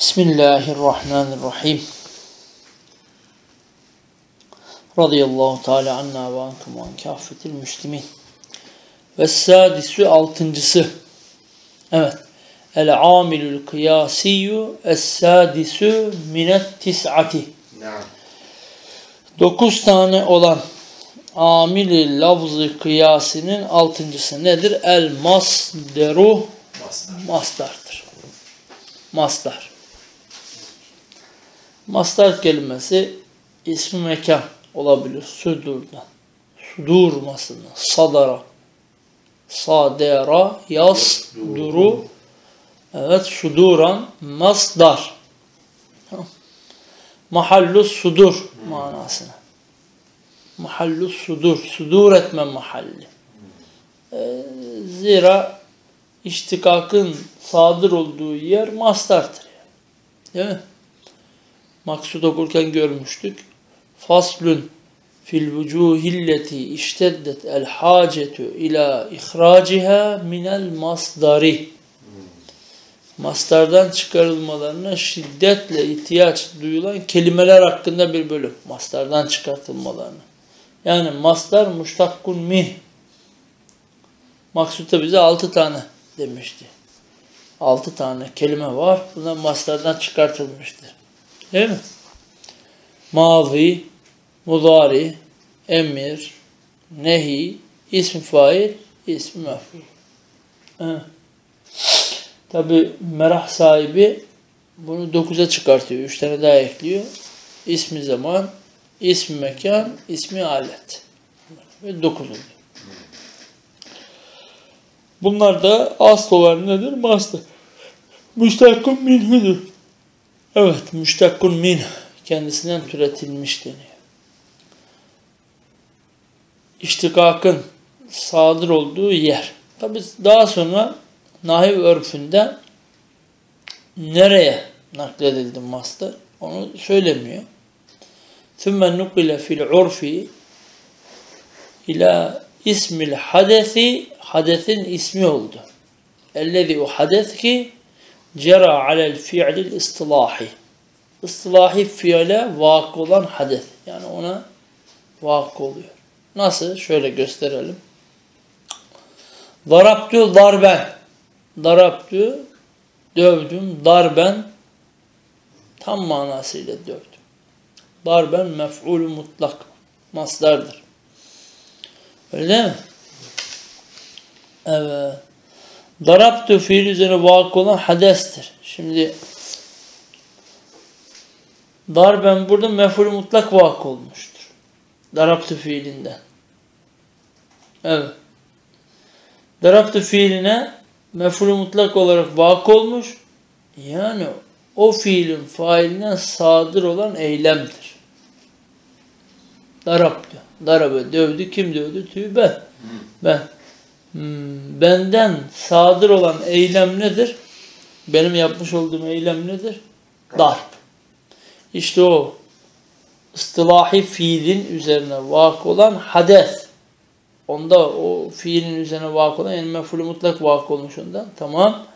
Bismillahirrahmanirrahim. Radıyallahu Teala anna ve ankum ve an kâffetil müslimin. Ve sâdisü altıncısı. Evet. El-amilül kıyâsiyyü es-sâdisü minet tis'ati. 9 tane olan amil-i lafz-ı kıyasinin altıncısı nedir? El-masderu masdardır. Masdar. Masdar kelimesi ismi mekan olabilir. Sudurdan. Sudurmasından. Sadara. Sadera. Yasduru. Evet. Suduran. Masdar. Mahallus sudur manasına. Mahallus sudur. Sudur etme mahalli. Zira iştikakın sadır olduğu yer masdardır. Değil mi? Maksud okurken görmüştük. Faslun fil vucuhilleti işteddet el hacetu ila ihraciha minel masdari. Masdardan çıkarılmalarına şiddetle ihtiyaç duyulan kelimeler hakkında bir bölüm. Masdardan çıkartılmalarına. Yani masdar muştakkun min. Maksud da bize 6 tane demişti. 6 tane kelime var. Bunlar masdardan çıkartılmıştır. Değil mi? Mazi, mudari, emir, nehi, ism fail, ism mef'ul. Tabi merah sahibi bunu 9'a çıkartıyor. 3 tane daha ekliyor. İsmi zaman, ismi mekan, ismi alet. Ve 9 oluyor. Bunlar da asıl olan nedir? Masdar. Müştakkun minhudur. Evet, müştakkun min kendisinden türetilmiş deniyor. İştikakın sadır olduğu yer. Tabi daha sonra nahiv örfünde nereye nakledildi masdar? Onu söylemiyor. ثُمَّ نُقِلَ فِي الْعُرْفِ ila ismil hadesi, hadesin ismi oldu. Ellezî o hades ki cera alel fi'lil istilahi. İstilahi fiile vakı olan hades. Yani ona vakı oluyor. Nasıl? Şöyle gösterelim. Darabtu darben. Darabtu dövdüm. Darben tam manasıyla dövdüm. Darben mef'ul mutlak. Masdardır. Öyle değil mi? Evet. Darabtu fiil üzerine vakı olan hadestir. Şimdi darben burada mef'ul mutlak vakı olmuştur. Darabtu fiilinden. Evet. Darabtu fiiline mef'ul mutlak olarak vakı olmuş. Yani o fiilin failinden sadır olan eylemdir. Darabtu. Darabe dövdü. Kim dövdü? Tüy ben. Ben. Benden sadır olan eylem nedir? Benim yapmış olduğum eylem nedir? Darp. İşte o istilahi fiilin üzerine vakı olan hades. Onda o fiilin üzerine vakı olan yani mef'ul mutlak vakı olmuş ondan. Tamam.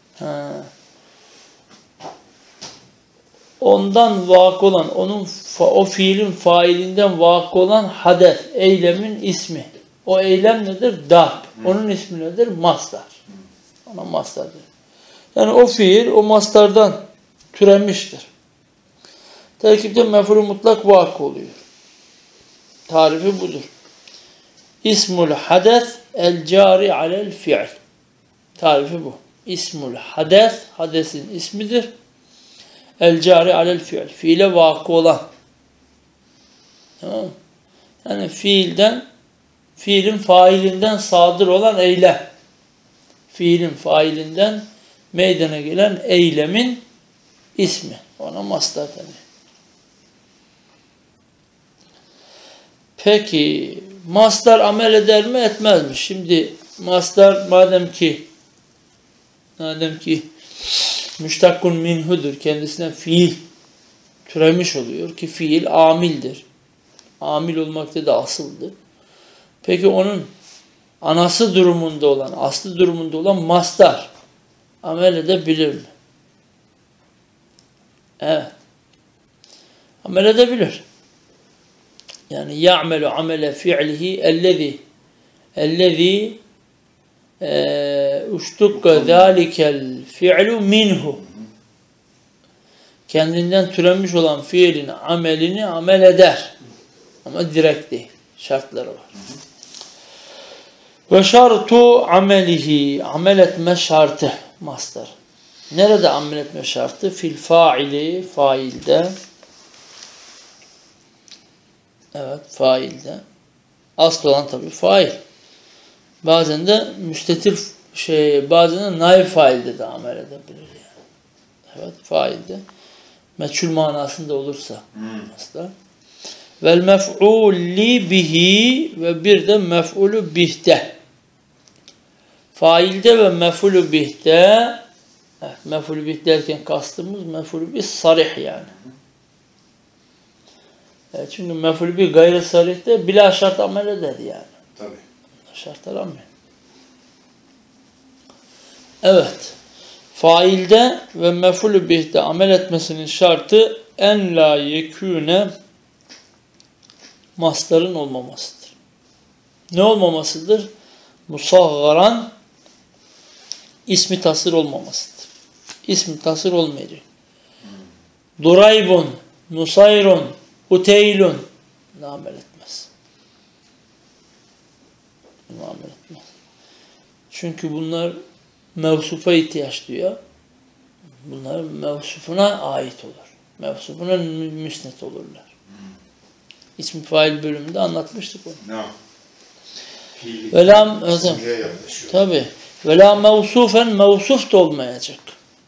Ondan vakı olan o fiilin failinden vakı olan hades. Eylemin ismi. O eylem nedir? Darp. Onun ismi nedir? Masdar. Ona masdardır. Yani o fiil o masdardan türemiştir. Terkipte mef'ul mutlak vakı oluyor. Tarifi budur. İsmul hades el cari alel fi'l. Tarifi bu. İsmul hades, hadesin ismidir. El cari alel fi'l. Fiile vakı olan. Tamam mı? Yani fiilin failinden sadır olan eylem. Fiilin failinden meydana gelen eylemin ismi. Ona masdar denir. Peki masdar amel eder mi etmez mi? Şimdi masdar madem ki müştakkun minhudur. Kendisine fiil türemiş oluyor ki fiil amildir. Amil olmakta da asıldır. Peki onun anası durumunda olan, aslı durumunda olan masdar amel edebilir mi? Evet. Amel edebilir. Yani ya'melu amele fi'lihi ellezî uştukka zâlikel fi'lu minhu. Kendinden türemiş olan fiilin amelini amel eder. Ama direkt değil. Şartları var. Ve şartu amelihi. Amel etme şartı. Mastar. Nerede amel etme şartı? Fil faili. Failde. Evet. Failde. Asıl olan tabii fail. Bazen de müstetir bazen de naib failde de amel edebilir yani. Evet. Failde. Meçhul manasında olursa. Mastar. Vel mef'uli bihi ve bir de mef'ulü bihte. Failde ve mef'ulü bihte, evet, mef'ulü bih derken kastımız mef'ulü bih sarih yani. Evet, çünkü mef'ulü bih gayri sarihte bila şart amel eder yani. Tabii. Şart aramıyor. Evet. Failde ve mef'ulü bihte amel etmesinin şartı en la yekûne mastarın olmamasıdır. Ne olmamasıdır? Musaggaran ismi tasır olmamasıdır. İsmi tasır olmayacak. Duraybun, Nusayrun, Uteylun amel etmez. Amel etmez. Çünkü bunlar mevsufa ihtiyaç duyuyor. Bunlar mevsufuna ait olur. Mevsufuna müsnet olurlar. İsmi fail bölümünde anlatmıştık onu. Ne? Velam tabi. Vela mevsufen mevsuf da olmayacak.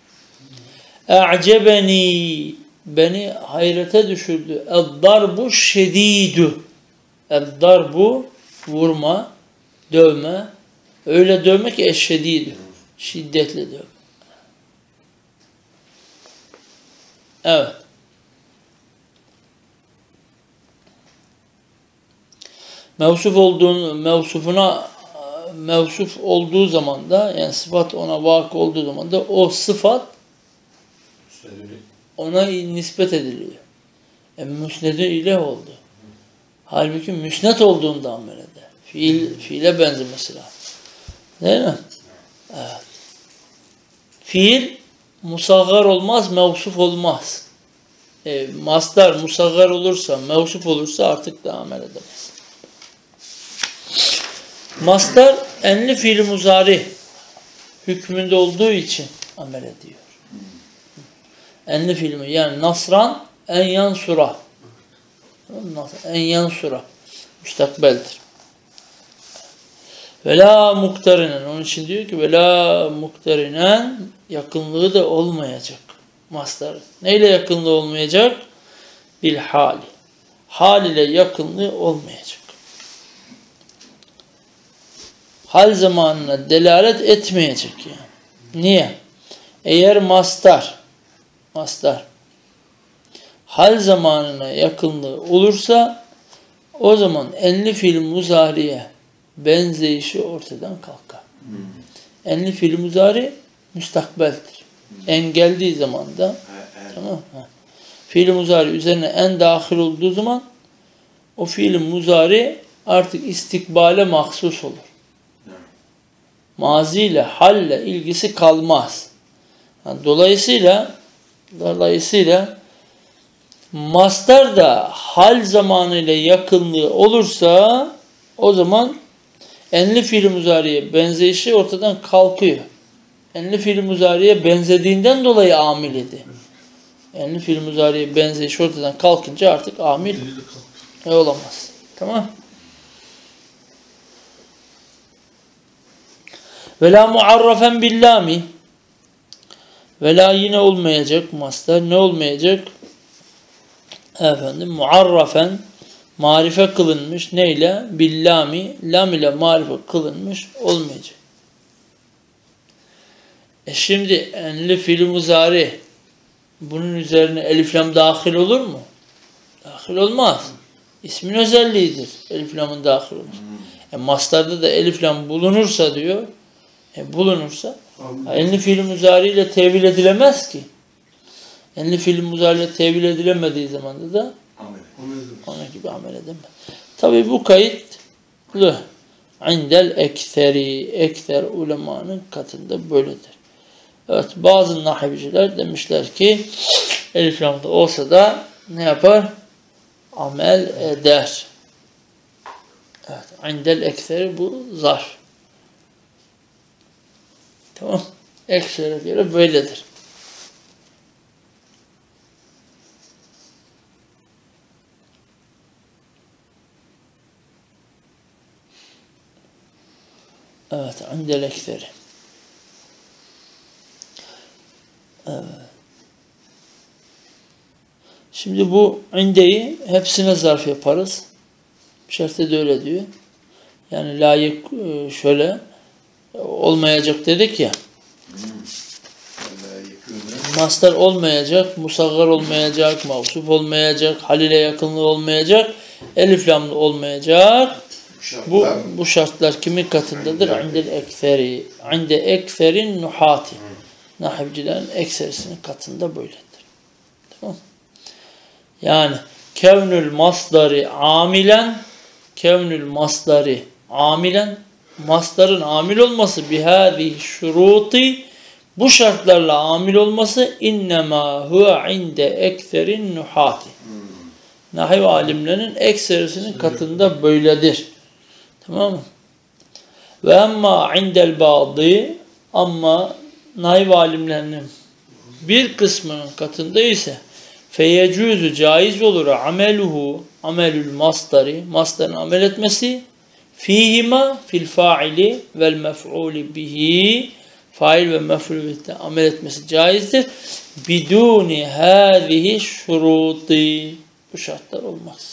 E'cebeni beni hayrete düşürdü. Eddarbu şedidü. Eddarbu vurma, dövme. Öyle dövme ki eşşedidü. Şiddetli dövme. Evet. Mevsuf olduğu zaman da yani sıfat ona vakı olduğu zaman da o sıfat ona nispet ediliyor. Müsned-i ile oldu. Halbuki müsnet olduğunda amel eder. Fiile benzemesi lazım. Değil mi? Evet. Fiil musaggar olmaz, mevsuf olmaz. Masdar musaggar olursa, mevsuf olursa artık da amel edemez. Masdar enli fiil muzari hükmünde olduğu için amel ediyor. Enli fiil yani nasran en yansura. En yansura. Müstakbeldir. Vela muktarinen. Onun için diyor ki vela muktarinen yakınlığı da olmayacak. Masdar. Neyle yakınlığı olmayacak? Bil hali. Hal ile yakınlığı olmayacak. Hal zamanına delalet etmeyecek yani. Niye? Eğer masdar hal zamanına yakınlığı olursa o zaman enli fiil muzariye benzeyişi ortadan kalkar. Enli fiil muzari müstakbeldir. En geldiği zaman da tamam mı? Fiil muzari üzerine en dahil olduğu zaman o fiil muzari artık istikbale mahsus olur. Maziyle, halle ilgisi kalmaz. Yani dolayısıyla mastar da hal zamanıyla yakınlığı olursa o zaman enli fiil muzariye benzeyişi ortadan kalkıyor. Enli fiil muzariye benzediğinden dolayı amil idi. Enli fiil muzariye benzeyişi ortadan kalkınca artık amil olamaz. Tamam. Vela muarrafen billami. Vela yine olmayacak mastar. Ne olmayacak? Efendim muarrafen marife kılınmış. Neyle? Billami. Lam ile marife kılınmış olmayacak. Şimdi enli fiil muzari bunun üzerine elif lam dahil olur mu? Dahil olmaz. İsmin özelliğidir. Elif lamın dahil olur. Mastarda da elif lam bulunursa diyor. Bulunursa enli fiil muzari ile tevil edilemez ki. Enli fiil muzariyle tevil edilemediği zamanda da Amel. ona gibi amel edemez. Tabi bu kayıtlı. İndel ekseri. Ekser ulemanın katında böyledir. Evet, bazı nahivciler demişler ki elif lamda olsa da ne yapar? Amel eder. Evet, indel ekseri bu zarf. Tamam. Eksere göre böyledir. Evet, indel ekseri. Evet. Şimdi bu indeyi hepsine zarf yaparız. Şerhte de öyle diyor. Yani layık şöyle olmayacak dedik ya. Mastar olmayacak, musaggar olmayacak, mavsuf olmayacak, halile yakınlığı olmayacak, elif lamlı olmayacak. Bu şartlar kimin katındadır? İndel ekseri. İnde ekserin nuhati. Nahivcilerin ekserisinin katında böyledir. Tamam. Yani kevnül masdari amilen, kevnül masdari amilen, masdarın amil olması bihâzihi şuruti, bu şartlarla amil olması innemâ huve inde ekserin nuhati. Nahiv alimlerinin ekserisinin katında böyledir. Tamam mı? Ve emma indel bâdî, ama nahiv alimlerinin bir kısmının katında ise feyecûzü caiz olur ameluhu, amelül masdari, masdarın amel etmesi fîhima fil fa'ili vel mef'ûli bihi, fail ve mef'ûl bihi amel etmesi caizdir. Bidûni hâzihi şurûti, bu şartlar olmaz.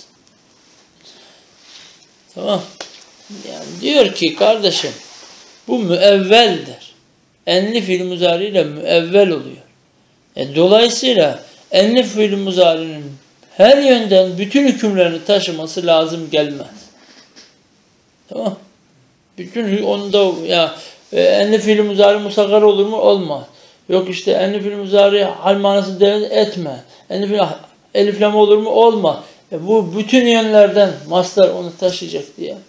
Tamam. Yani diyor ki kardeşim, bu müevveldir. Enli fiil muzari ile müevvel oluyor. Dolayısıyla enli fiil muzarinin her yönden bütün hükümlerini taşıması lazım gelmez. Tamam. Bütün onda ya enli fiil muzari musaggar olur mu? Olmaz. Yok işte enli fiil muzari hal manası etme. Enli fiil elif lam olur mu? Olmaz. Bu bütün yönlerden mastar onu taşıyacak diye.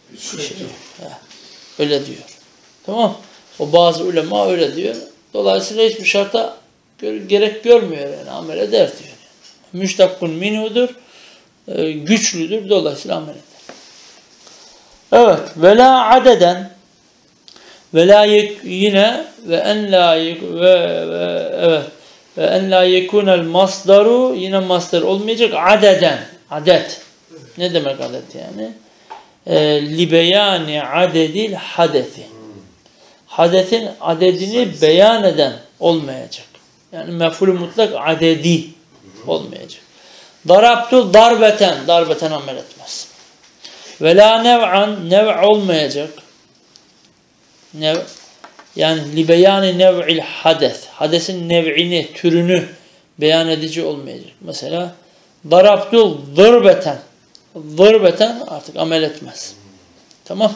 Öyle diyor. Tamam. O bazı ulema öyle diyor. Dolayısıyla hiçbir şarta gerek görmüyor yani amel eder diyor. Müştakkun minhudur, güçlüdür, dolayısıyla amel eder. Evet, ve la adeden, ve la yine ve en la evet, ve en la yekunel masdaru, yine masdar olmayacak, adeden, adet. Ne demek adet yani? Li beyani adedil hadesi. Hadesin adedini beyan eden olmayacak. Yani mef'ul mutlak adedi olmayacak. Darabtu darbeten, darbeten amel etmez. Ve la nev'an, nev' olmayacak. Nev, yani li beyani nev'il hades, hadesin nev'ini, türünü beyan edici olmayacak. Mesela darabtu zırbeten, zırbeten artık amel etmez. Tamam.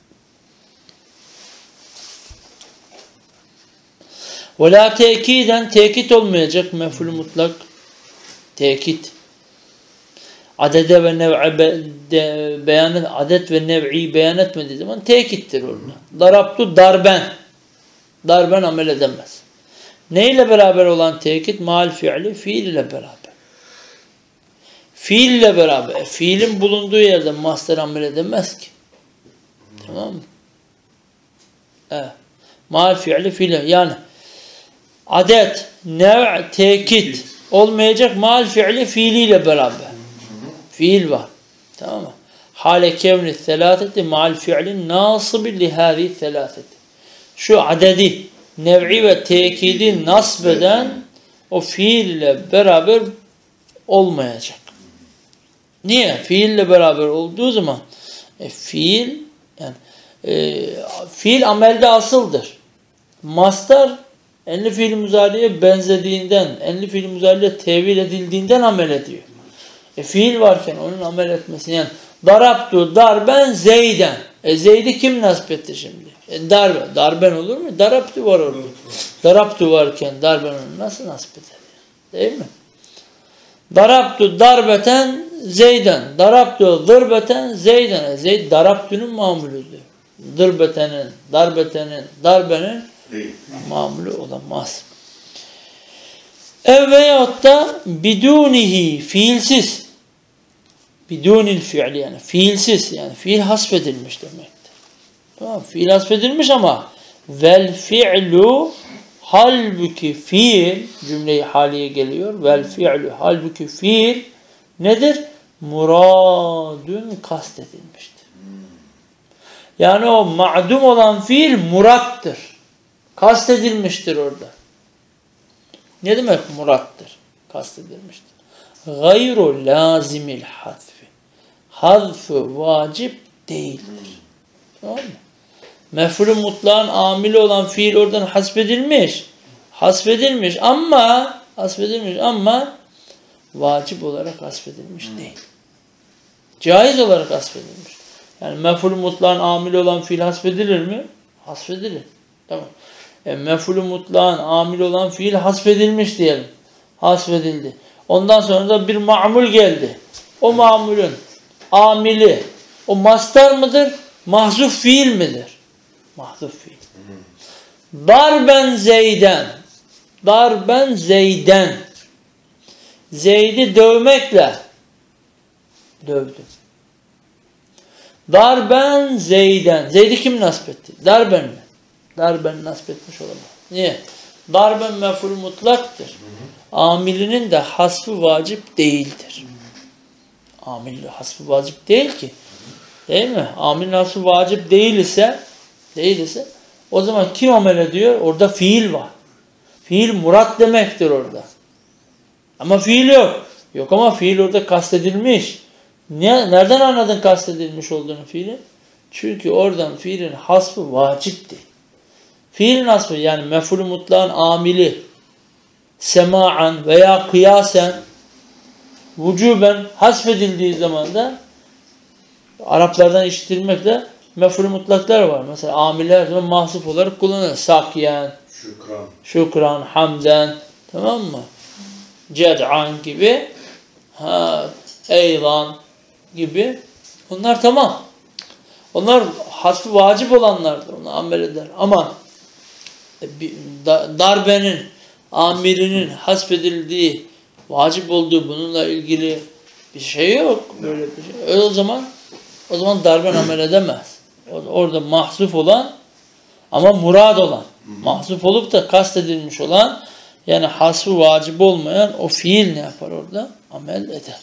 Ve la tekiden, tekit olmayacak mef'ul mutlak. Tekit. Adede ve nev'e beyan, adet ve nev'i beyan etmediği zaman tekittir orada. Darabtu darben. Darben amel edemez. Neyle beraber olan tekit? Mal fiili, fiil ile beraber. Fiil ile beraber. Fiilin bulunduğu yerde mastar amel edemez ki. Tamam mı? Evet. Mal fiili, fiil. Yani adet, nev', tekit olmayacak mal fiili, fiiliyle beraber. Fiil var. Tamam mı? Hale kevni selâseti mal fiilin nâsıbi lihâzi selâseti. Şu adedi, nev'i ve tekidi nasbeden o fiil ile beraber olmayacak. Niye? Fiil ile beraber olduğu zaman fiil yani fiil amelde asıldır. Mastar enli fiil muzariye benzediğinden, enli fiil muzariye tevil edildiğinden amel ediyor. Fiil varken onun amel etmesi yani darabtu darben zeyden. Zeyd'i kim nasip etti şimdi? Darben olur mu? Darabtu var orada. Darabtu varken darben onu nasıl nasip eder? Değil mi? Darabtu darbeten Zeyden. Darabtu dırbeten Zeyden. Zeyd darabtunun mamulüdür. Dırbetenin, darbenin mamulü olamaz. Veyahut da bidunihi fiilsiz. Bidunil fiili yani fiilsiz yani fiil hasfedilmiş demektir. Tamam, fiil hasfedilmiş ama vel fi'lu halbuki fiil cümle-i haliye geliyor. Vel fi'lu halbuki fiil nedir? Muradun kastedilmiştir. Yani o ma'dum olan fiil murattır. Kastedilmiştir orada. Ne demek murattır? Kastedilmiştir. Gayru lazimil hazfi. Hazfı vacip değildir. Tamam mı? Mef'ul-ü mutlağın amili olan fiil oradan hasfedilmiş ama vacip olarak hasfedilmiş değil. Caiz olarak hasfedilmiş. Yani mef'ul-ü mutlağın amili olan fiil hasfedilir mi? Hasfedilir. Tamam. Mef'ul-ü mutlağın amili olan fiil hasfedilmiş diyelim. Hasfedildi. Ondan sonra da bir ma'mul geldi. O ma'mulün amili o mastar mıdır? Mahzuf fiil midir? Mahzuf fiil. Darben Zeyden. Darben Zeyden. Zeyd'i dövmekle dövdüm. Darben Zeyden. Zeyd'i kim nasip etti? Darben mi? Darben nasip etmiş olamaz. Niye? Darben mef'ul mutlaktır. Amilinin de hasfı vacip değildir. Amilin hasfı vacip değil ki. Değil mi? Amilin hasfı vacip değil ise o zaman kim amel ediyor? Orada fiil var. Fiil murat demektir orada. Ama fiil yok. Yok ama fiil orada kastedilmiş. Nereden anladın kastedilmiş olduğunu fiilin? Çünkü oradan fiilin hasfı vacipti. Fiilin hasfı yani mef'ul-ü mutlağın amili sema'an veya kıyasen vücuben hasfedildiği zaman da Araplardan işitilmekle mef'ul-ü mutlaklar var. Mesela amiller zaman mahsuf olarak kullanılır. Sakyen, şükran, hamden, tamam mı? Ced'an gibi, eylan gibi. Onlar tamam. Onlar hasfı vacip olanlardır. Onu amel eder. Ama darbenin, amirinin hasfedildiği, vacip olduğu bununla ilgili bir şey yok. Böyle bir şey. O zaman darben amel edemez. Orada mahzuf olan ama murad olan. Mahzuf olup da kastedilmiş olan yani hasfı vacip olmayan o fiil ne yapar orada? Amel eder.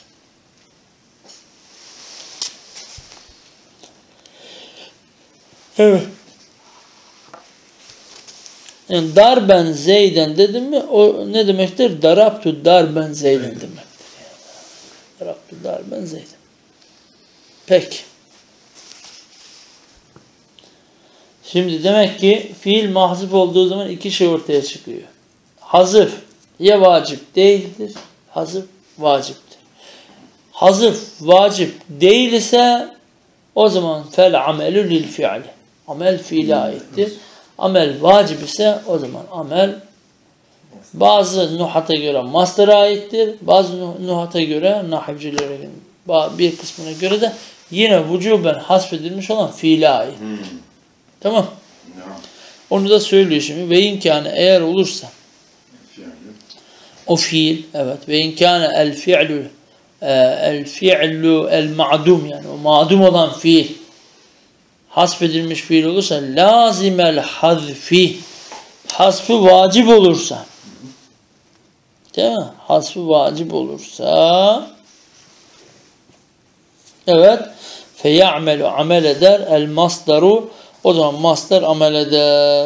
Evet. Yani darben Zeyden dedim mi o ne demektir? Darabtu darben Zeyden demektir. Yani. Darabtu darben Zeyden. Peki. Şimdi demek ki fiil mahzuf olduğu zaman iki şey ortaya çıkıyor. Hazıf ya vacip değildir, hazıf vaciptir. Hazıf vacip değil ise o zaman fel amelü lil fiili. Amel fiile aittir. Amel vacip ise o zaman amel bazı nuhata göre mastar'a aittir. Bazı nuhata göre nahivcilere bir kısmına göre de yine vücuben hasfedilmiş olan fiile ait. Tamam. Onu da söylüyor şimdi. Ve inkâne eğer olursa o fiil evet ve inkâne el fi'lu el ma'dum yani o ma'dum olan fiil hasfedilmiş fiil olursa lazimel hazfi hasfı vacip olursa değil mi? Hasfı vacip olursa evet feya'melu amel eder el masdaru o zaman masdar amel eder.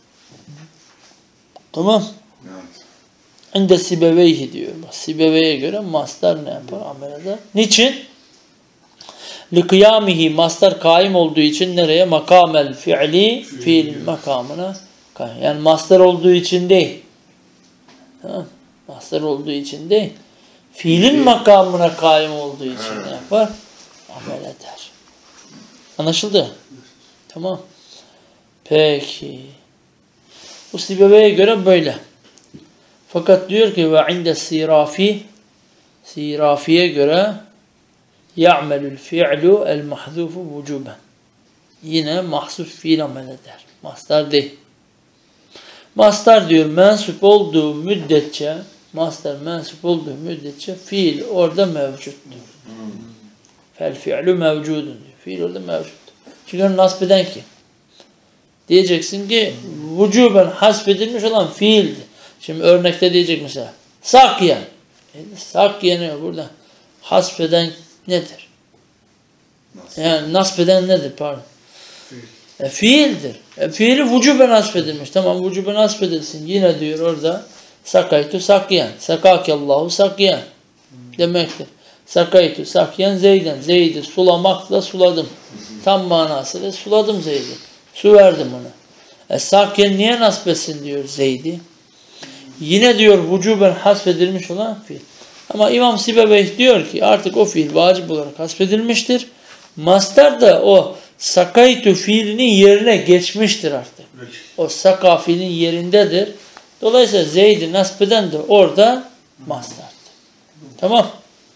Tamam. İnde sibeveyhi diyor. Sibeveye göre masdar ne yapar? Amel eder. Niçin? Likıyamihi masdar kaim olduğu için nereye? Makamel fiili fiil makamına kaim. Yani masdar olduğu için değil. Ha? Masdar olduğu için değil. Fiilin makamına kaim olduğu için ne yapar? Amel eder. Anlaşıldı? Tamam. Peki. Bu Sibeveye göre böyle. Fakat diyor ki ve inde sirafi, sirafiye göre ya'melül fi'lu el mahzufu vucuben. Yine mahzuf fiil amel eder. Mastar değil. Mastar diyor mensup olduğu müddetçe, mastar mensup olduğu müddetçe fiil orada mevcuttur. Fel fi'lu mevcudun diyor. Fiil orada mevcut. Çünkü onu nasip eden kim? Diyeceksin ki vücuben hasbedilmiş olan fiildi. Şimdi örnekte diyecek mesela sakyen. Sakyen'i burada hasbeden nedir? Yani nasbeden nedir? Pardon. Fiildir. Fiili vücuben hasbedilmiş. Tamam vücuben hasbedilsin. Yine diyor orada sakaytu sakyen. Sakakallahu sakyen demektir. Sakaytu sakyen Zeyden. Zeyd'i sulamakla suladım. Tam manasıyla suladım Zeyd'i. Su verdim ona. Sakyen niye nasbetsin diyor Zeyd'i. Yine diyor vücuben hasbedilmiş olan fiil. Ama İmam Sibeveyh diyor ki artık o fiil vacip olarak hasbedilmiştir. Mastar da o sakaytu fiilinin yerine geçmiştir artık. O saka fiilinin yerindedir. Dolayısıyla Zeyd'i nasbeden de orada mastardır. Tamam.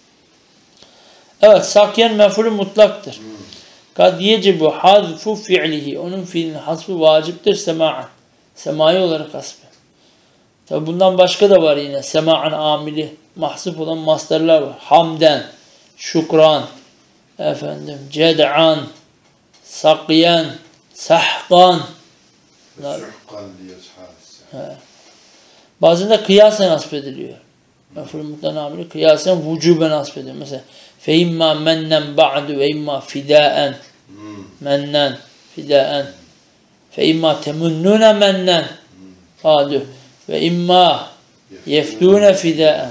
Evet, sakyen mef'ulü mutlaktır. Kad yecibu hazfu fi'lihi. Onun fiilinin hasfı vaciptir sema'an. Semai olarak hasbı. Tabi bundan başka da var yine. Sema'an amili. Mahsuf olan mastarlar var. Hamden, şükran, ced'an, sakyen, sahkan. Bazen de kıyasen hasbediliyor. Mef'ulü mutlak amili kıyasen vücuben hasbediliyor. Mesela فَاِمَّا مَنَّنْ بَعْدُ وَاِمَّا فِدَاءً مَنَّنْ فِدَاءً فَاِمَّا تَمُنُّونَ مَنَّنْ قَالُوا وَاِمَّا يَفْدُونَ فِدَاءً.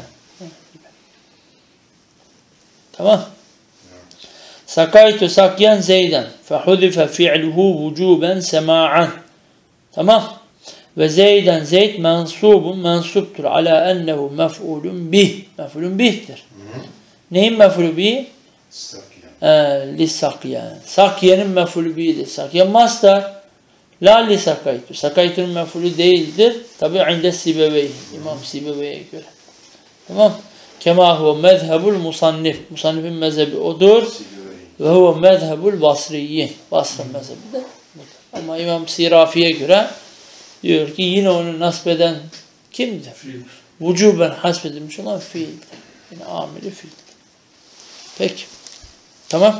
Tamam. Sakaytu sakyen Zeyden فَحُذِفَ فِعْلُهُ وُجُوبًا سَمَاعًا. Tamam. Ve Zeyden Zeyd mensubun mensuptur ala ennehu mef'ulun bih. Mef'ulun bih'tir. Neyin mef'ulü bih? Li sakyen. Sakyenin mef'ulü bih'dir. Sakyen mastar. La li sakaytu. Sakaytu'nun mef'ulü değildir. Tabi inde Sibeveyh. İmam Sibeveyh'e göre. Tamam. Kema huve mezhebul musannif. Musannifin mezhebi odur. Ve huve mezhebul basriyyin. Basra mezhebi de budur. Ama İmam Sirafi'ye göre diyor ki yine onu nasbeden kimdir? Vücuben hasbedilmiş olan fiildir. Yine amili fiildir. Peki. Tamam.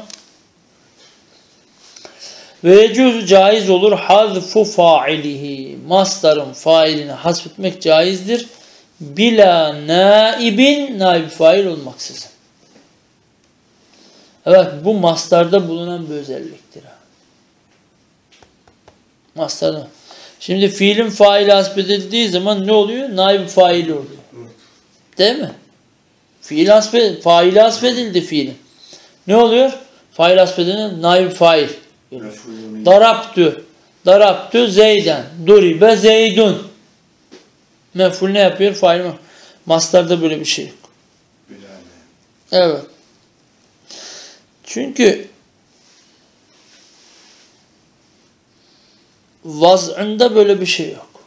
Ve yecuzu caiz olur hazfu failihi. Mastarın failini hasbetmek caizdir. Bila naibin, naib fail olmaksızın. Evet, bu mastarda bulunan bir özelliktir. Mastarda. Şimdi fiilin faili hasbedildiği zaman ne oluyor? Naib faili oluyor. Değil mi? Faili hasbedildi fiilin. Ne oluyor? Fail hasbedildi, naib fail. Darabtü Zeyden. Duribe Zeydun. Mef'ul ne yapıyor? Fail mi? Mastarda böyle bir şey yok. Evet. Çünkü vaz'ında böyle bir şey yok.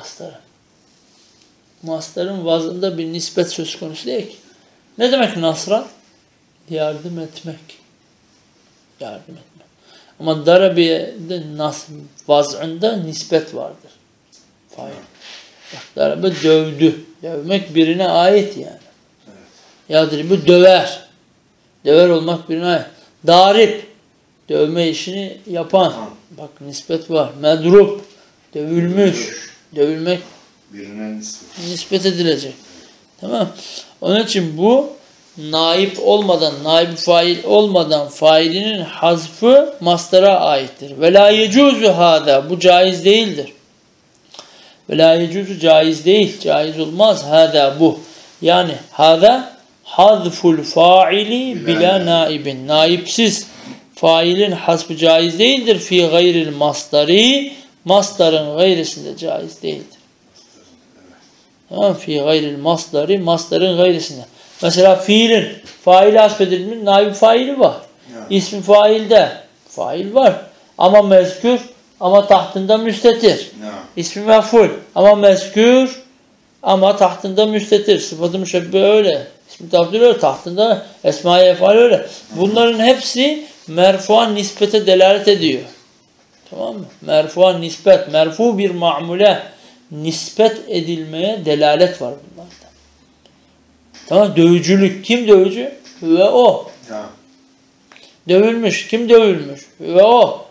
Mastarın vaz'ında bir nispet söz konusu değil ki. Ne demek nasra? Yardım etmek. Yardım etmek. Ama darabe'de vaz'ında nispet vardır. Fail. Bak, darabe dövdü. Dövmek birine ait yani. Evet. Yadribu döver. Döver olmak birine ait. Darip. Dövme işini yapan. Bak nispet var. Medrup. Dövülmüş. Dövülmek birine nispet edilecek. Tamam. Onun için bu naib olmadan, naib fail olmadan failinin hazfı mastara aittir. Ve la yecuzu hâdâ. Bu caiz değildir. Ve la yecuzu caiz değil. Caiz olmaz. Hâdâ bu. Yani hâdâ hazful faili bila naibin. Naibsiz failin hasbı caiz değildir. Fi gayril masdari. Masdarın gayrisinde caiz değildir. Tamam. Fi gayril masdari. Masdarın gayrisinde. Mesela fiilin faili hasbedilmiş, naib faili var. İsmi failde fail var. Ama mezkür, ama tahtında müstetir. İsmi mef'ul ama mezkür Ama tahtında müstetir. Sıfatı müşebbihe öyle. İsmi tafdil öyle. Tahtında esma-i efal öyle. Bunların hepsi merfuan nispete delalet ediyor. Tamam mı? Merfuan nispet. Merfu bir ma'mule nispet edilmeye delalet var bunlarda. Tamam. Dövücülük. Kim dövücü? Ve o. Ya. Dövülmüş. Kim dövülmüş? Ve o.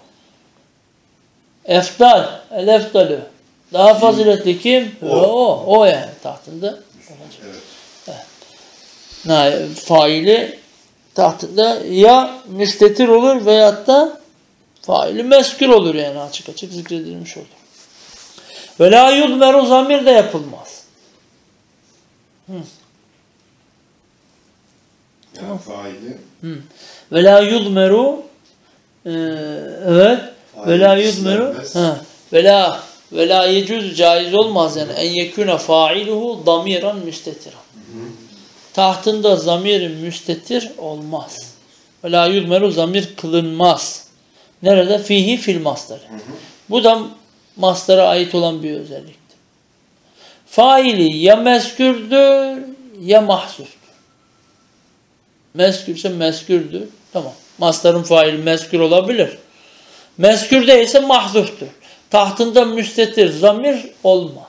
Eftal. El eftalü. Daha faziletli kim? O. Ve o. O yani tahtında. Evet. Faili tahtında ya müstetir olur veyahut da faili meskür olur yani açık açık zikredilmiş olur. Ve la yudmeru zamir de yapılmaz. Ya faili. Ve la yudmeru evet. Ve la yudmeru ve la yecuz caiz olmaz yani en yekune failuhu damiran müstetiran. Tahtında zamir müstetir olmaz. Ve la yudmeru zamir kılınmaz. Nerede? Fihi fil mastarı. Bu da mastara ait olan bir özelliktir. Faili ya meskürdür ya mahsuftur. Meskürse meskürdür. Tamam. Mastarın faili meskür olabilir. Meskür değilse mahzuftur. Tahtında müstetir zamir olmaz.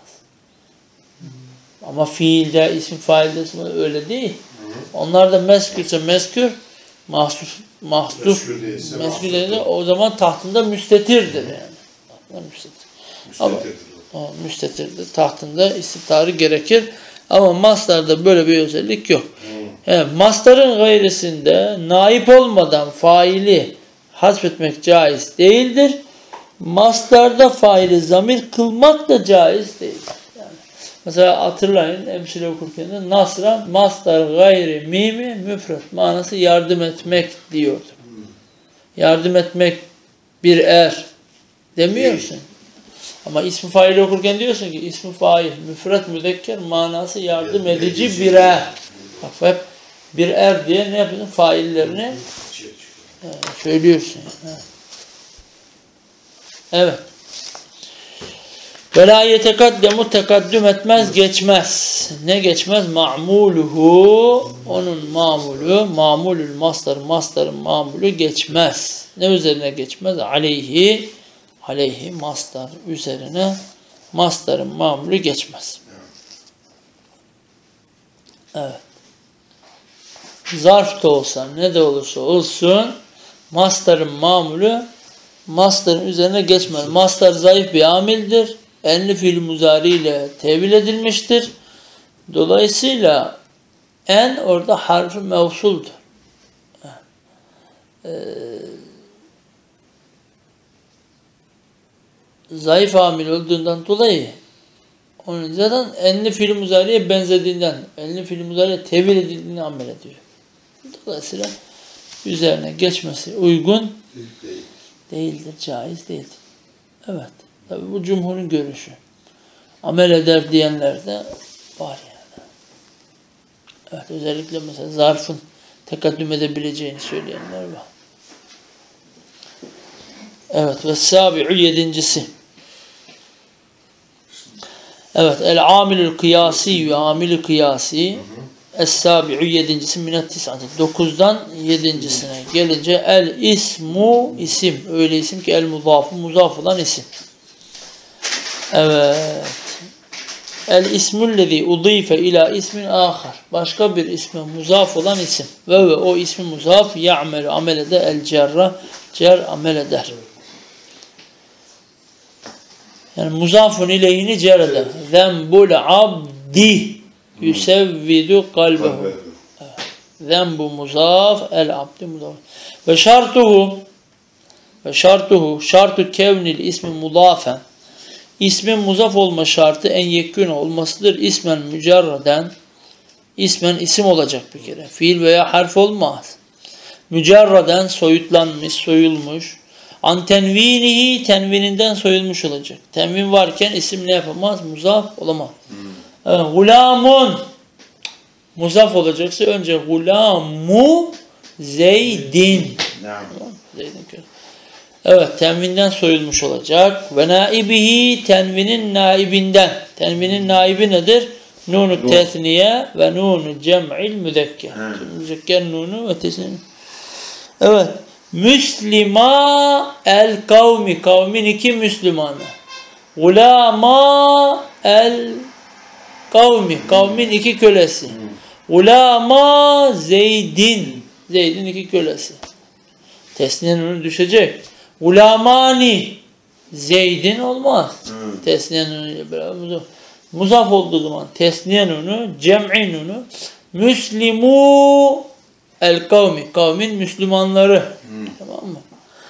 Ama isim failde öyle değil. Onlar da meskürse meskür, mahsuf değilse o zaman tahtında müstetirdir yani. Müstetirdir. Tahtında istitarı gerekir. Ama mastarda böyle bir özellik yok. Yani mastarın gayrisinde naip olmadan faili hasfetmek caiz değildir. Mastarda faili zamir kılmak da caiz değildir. Mesela hatırlayın hemşire okurken de nasra mastar gayri mimi müfret manası yardım etmek diyordu. Yardım etmek bir demiyorsun. Ama ismi fail okurken diyorsun ki ismi fail müfret müzekker manası yardım edici bir Bak hep bir diye ne yapıyorsun? Faillerini söylüyorsun. Evet. Ve la yetekaddemu tekaddüm etmez, geçmez. Ne geçmez? Ma'muluhu, onun mamulü, mamulül mastar, mastarın mamulü geçmez. Ne üzerine geçmez? Aleyhi, mastar üzerine mastarın mamulü geçmez. Evet. Zarf da olsa, ne de olursa olsun, mastarın mamulü mastarın üzerine geçmez. Mastar zayıf bir amildir. Enli fiil muzari ile tevil edilmiştir. Dolayısıyla en orada harfi mevsuldur. Zayıf amil olduğundan dolayı onun zaten enli fiil muzariye benzediğinden, enli fiil muzariye tevil edildiğini amel ediyor. Dolayısıyla üzerine geçmesi uygun değildir, caiz değildir. Evet. Tabi bu cumhurun görüşü. Amel eder diyenler de var yani. Evet, özellikle mesela zarfın tekaddüm edebileceğini söyleyenler var. Evet, ve sabi'u yedincisi. Evet, el-amilül kıyasi ve amil-i kıyasi. Es-sabi'u yedincisi minet tis'ati. 9'dan 7'cisine gelince el-ismu isim. Öyle isim ki el-muzafu muzaf olan isim. Evet. El-ismullezî udife ila ismin âkhar. Başka bir isme muzaf olan isim. Ve o ismi muzaf ya'melu amel eder el-cerra. Cer amel eder. Yani muzafun ileyhini cer eder. Zembul abdi yusevvidu kalbehu. Zembu muzaf el-abdi muzaf. Ve şartu kevnil ismi mudafen. İsmin muzaf olma şartı en yekün olmasıdır. İsmen mücerreden, ismen isim olacak bir kere. Fiil veya harf olmaz. Mücerreden soyutlanmış, soyulmuş. An tenvinihi tenvininden soyulmuş olacak. Tenvin varken isim ne yapamaz? Muzaf olamaz. Gulamun muzaf olacaksa önce gulamu zeydin. Zeydin kötü. Evet, tenvinden soyulmuş olacak. Ve naibihi tenvinin naibinden. Tenvinin naibi nedir? Nunu tesniye ve nunu cem'il müzekker. Müzekker nunu ve tesniye. Evet. Müslima el kavmi. Kavmin iki Müslümanı. Ulama el kavmi. Kavmin iki kölesi. Ulama Zeydin. Zeydin iki kölesi. Tesniye nunu düşecek. Ulamani. Zeydin olmaz. Tesniye nunu ile beraber. Muzaf olduğu zaman tesniye nunu, cem'i nunu. Müslimu el kavmi. Kavmin Müslümanları. Tamam mı?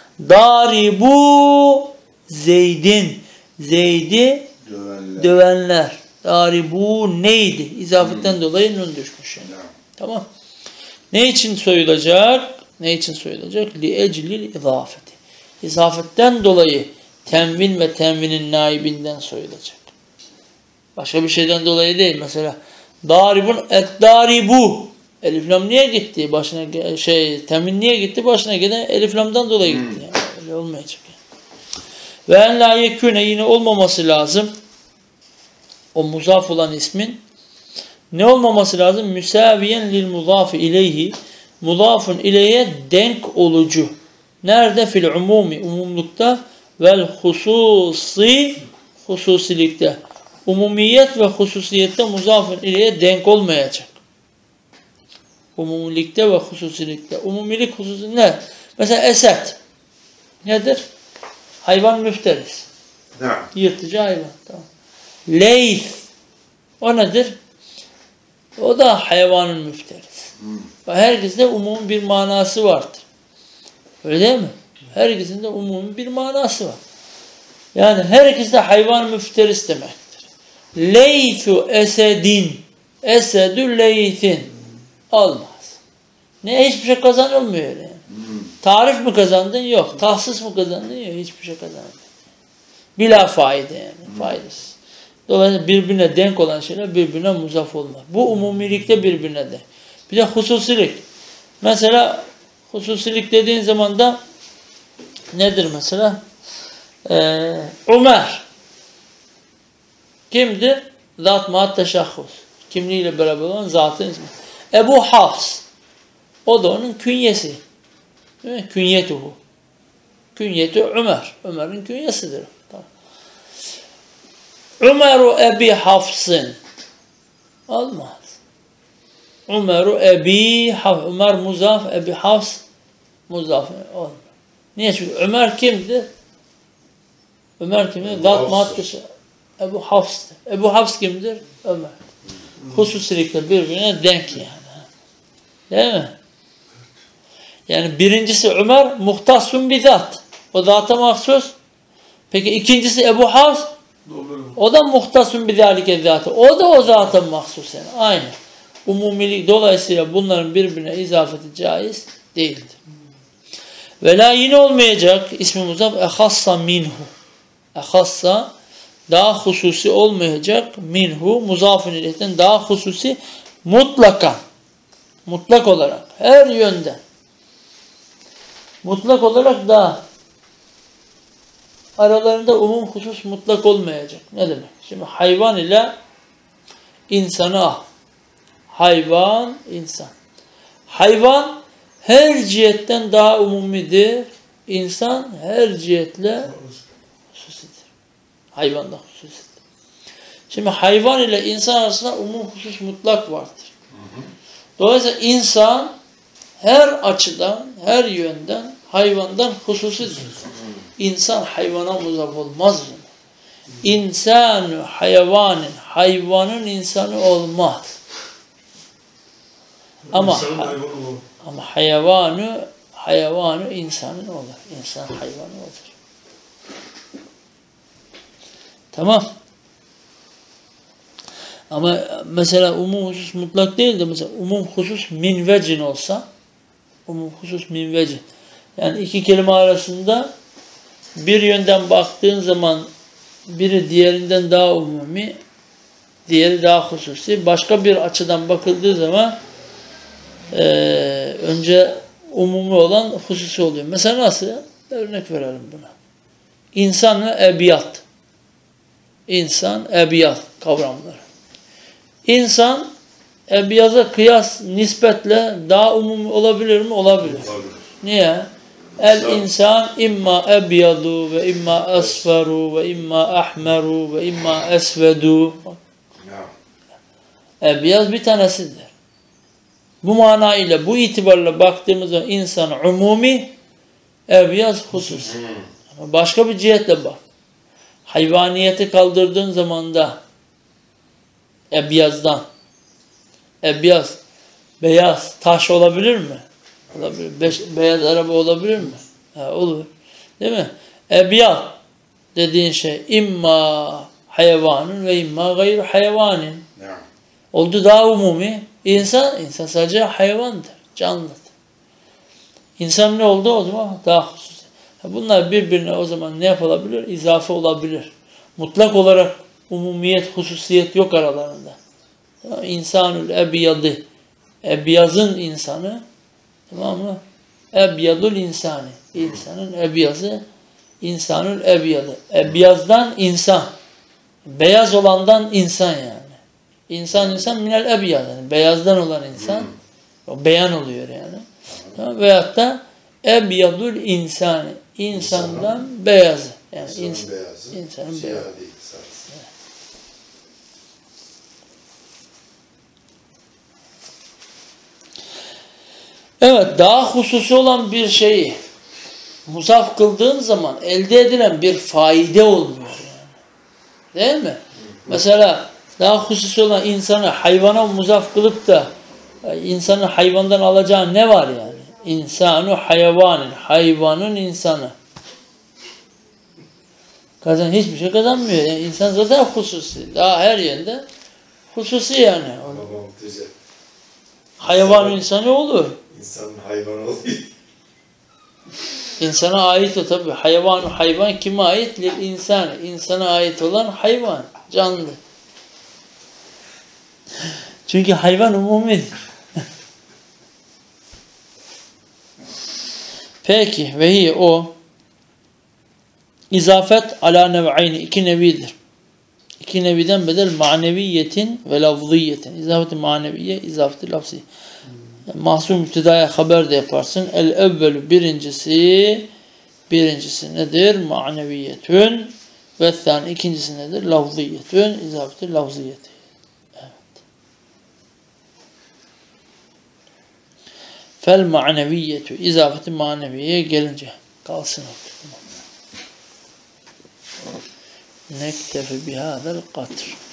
Daribu Zeydin. Zeydi dövenler. Daribu neydi? İzafetten dolayı nun düşmüş. Yani. Tamam. Ne için soyulacak? Ne için soyulacak? Li eclil izafeti. İzafetten dolayı tenvin ve tenvinin naibinden soyulacak. Başka bir şeyden dolayı değil. Mesela daribun et daribu. Elif lam niye gitti? Başına tenvin niye gitti? Başına giden elif lamdan dolayı gitti. Yani. Öyle olmayacak. Ve en la yekûne yine olmaması lazım. O muzaf olan ismin ne olmaması lazım? Müsaviyen lil muzafi ileyhi. Muzafun ileyhe denk olucu. Nerede? Fil umumi. Umumlukta. Vel hususi. Hususilikte. Umumiyet ve hususiyette muzafun ileyhe denk olmayacak. Umumilikte ve hususilikte. Umumilik hususi ne? Mesela esed. Nedir? Hayvan müfteris. Yırtıcı hayvan. Tamam. Leyth. O nedir? O da hayvanın müfteris. Herkeste umum bir manası vardır. Öyle değil mi? Herkesinde umum bir manası var. Yani herkeste hayvan müfteris demektir. Leythu esedin. Esedü leythin. Olmaz. Ne hiçbir şey kazanılmıyor yani. Tarif mi kazandın? Yok. Tahsis mi kazandın? Yok. Hiçbir şey kazanmadın. Bila faide yani. Faydasız. Dolayısıyla birbirine denk olan şeyler birbirine muzaf olmaz. Bu umumilikte birbirine denk. Bir de hususilik. Mesela hususilik dediğin zaman da nedir mesela? Ömer. Kimdir? Zat maat teşahhus. Kimliğiyle beraber olan zatın ismi. Ebu Hafs. O da onun künyesi. Künyetuhu. Künyetu Ömer. Ömer'in künyesidir. Tamam. Ömeru Ebi Hafs'ın. Olmaz. Ömeru Ebi Hafs. Ömer muzaf, Ebi Hafs muzaf. Olmaz. Niye? Çünkü Ömer kimdir? Ömer kimdir? Zat maddesi. Ebu Hafs'tır. Ebu Hafs kimdir? Ömer. Hususilikle birbirine denk yani. Değil mi? Yani birincisi Ömer muhtasun bizzat. O zata mahsus. Peki ikincisi Ebu Hafs. O da muhtasun bizzalike zatı. O da o zata mahsus yani. Aynı. Umumilik dolayısıyla bunların birbirine izafeti caiz değildir. Vela yine olmayacak ismi muzaf ehassa minhu. Ehassa daha hususi olmayacak minhu muzafın ileyhten daha hususi mutlaka. Mutlak olarak her yönden. Mutlak olarak daha aralarında umum husus mutlak olmayacak. Ne demek? Şimdi hayvan ile insanı al. Hayvan, insan. Hayvan her cihetten daha umumidir. İnsan her cihetle hususidir. Hayvanda hususidir. Şimdi hayvan ile insan arasında umum husus mutlak vardır. Dolayısıyla insan her açıdan, her yönden hayvandan hususidir. İnsan hayvana muzaf olmaz. İnsanu hayvanın, hayvanın insanı olmaz. Ama hayvanı insanın olur. İnsan hayvanı olur. Tamam. Ama mesela umum husus mutlak değil de mesela umum husus min vecin olsa umum husus min vecin. Yani iki kelime arasında bir yönden baktığın zaman biri diğerinden daha umumi, diğeri daha hususi. Başka bir açıdan bakıldığı zaman önce umumi olan hususi oluyor. Mesela nasıl? Örnek verelim buna. İnsan ve ebiyat. İnsan, ebiyat kavramları. İnsan ebyaza kıyas nispetle daha umumi olabilir mi? Olabilir. Niye? El insan imma ebyadu ve imma asferu ve imma ahmeru ve imma esvedu. Ebyaz bir tanesidir. Bu manayla, bu itibarla baktığımızda insan umumi, ebyaz hususi. Ama başka bir cihetle bak. Hayvaniyeti kaldırdığın zaman da ebyazdan, ebyaz, beyaz taş olabilir mi? Olabilir. Beyaz araba olabilir mi? Olur. Değil mi? Ebyaz dediğin şey imma hayvanın ve imma gayru hayvanin. Oldu daha umumi. İnsan sadece hayvandır. Canlıdır. İnsan ne oldu o zaman? Daha hususi. Bunlar birbirine o zaman ne yapılabilir? İzafe olabilir. Mutlak olarak umumiyet, hususiyet yok aralarında. İnsanül ebyadı. Ebyazın insanı, tamam mı? Ebyadul insani. İnsanın ebyazı, insanül ebyadı. Ebyazdan insan. Beyaz olandan insan yani. İnsan minel ebyad. Yani beyazdan olan insan. O beyan oluyor yani. Tamam. Veyahut da ebyadul insani. İnsandan beyazı. Yani insanın beyazı. Evet, daha hususi olan bir şeyi muzaf kıldığın zaman elde edilen bir faide olmuyor yani. Değil mi? Mesela daha hususi olan insanı hayvana muzaf kılıp da insanın hayvandan alacağı ne var yani? İnsanu hayvanın, hayvanın insanı. Hiçbir şey kazanmıyor. Yani insan zaten hususi. Daha her yerde hususi yani. Hayvan insanı olur. İnsanın hayvanı oluyor. İnsana ait o tabi. Hayvan kime ait? İnsan. İnsana ait olan hayvan. Canlı. Çünkü hayvan umumidir. Peki. Ve o izafet ala nev'ayni. İki nevidir. İki neviden bedel maneviyetin ve lafziyetin. İzafet-i maneviye, izafet-i lafzi. Mahsum müptedaya haber de yaparsın. El-evvelü birincisi nedir? Maneviyetün ve thani ikincisi nedir? Lafziyetün, izafet-i lafziyeti. Evet. Fel maneviyetu, izafet-i maneviyeye gelince kalsın artık. Nektefi bihâzel katr.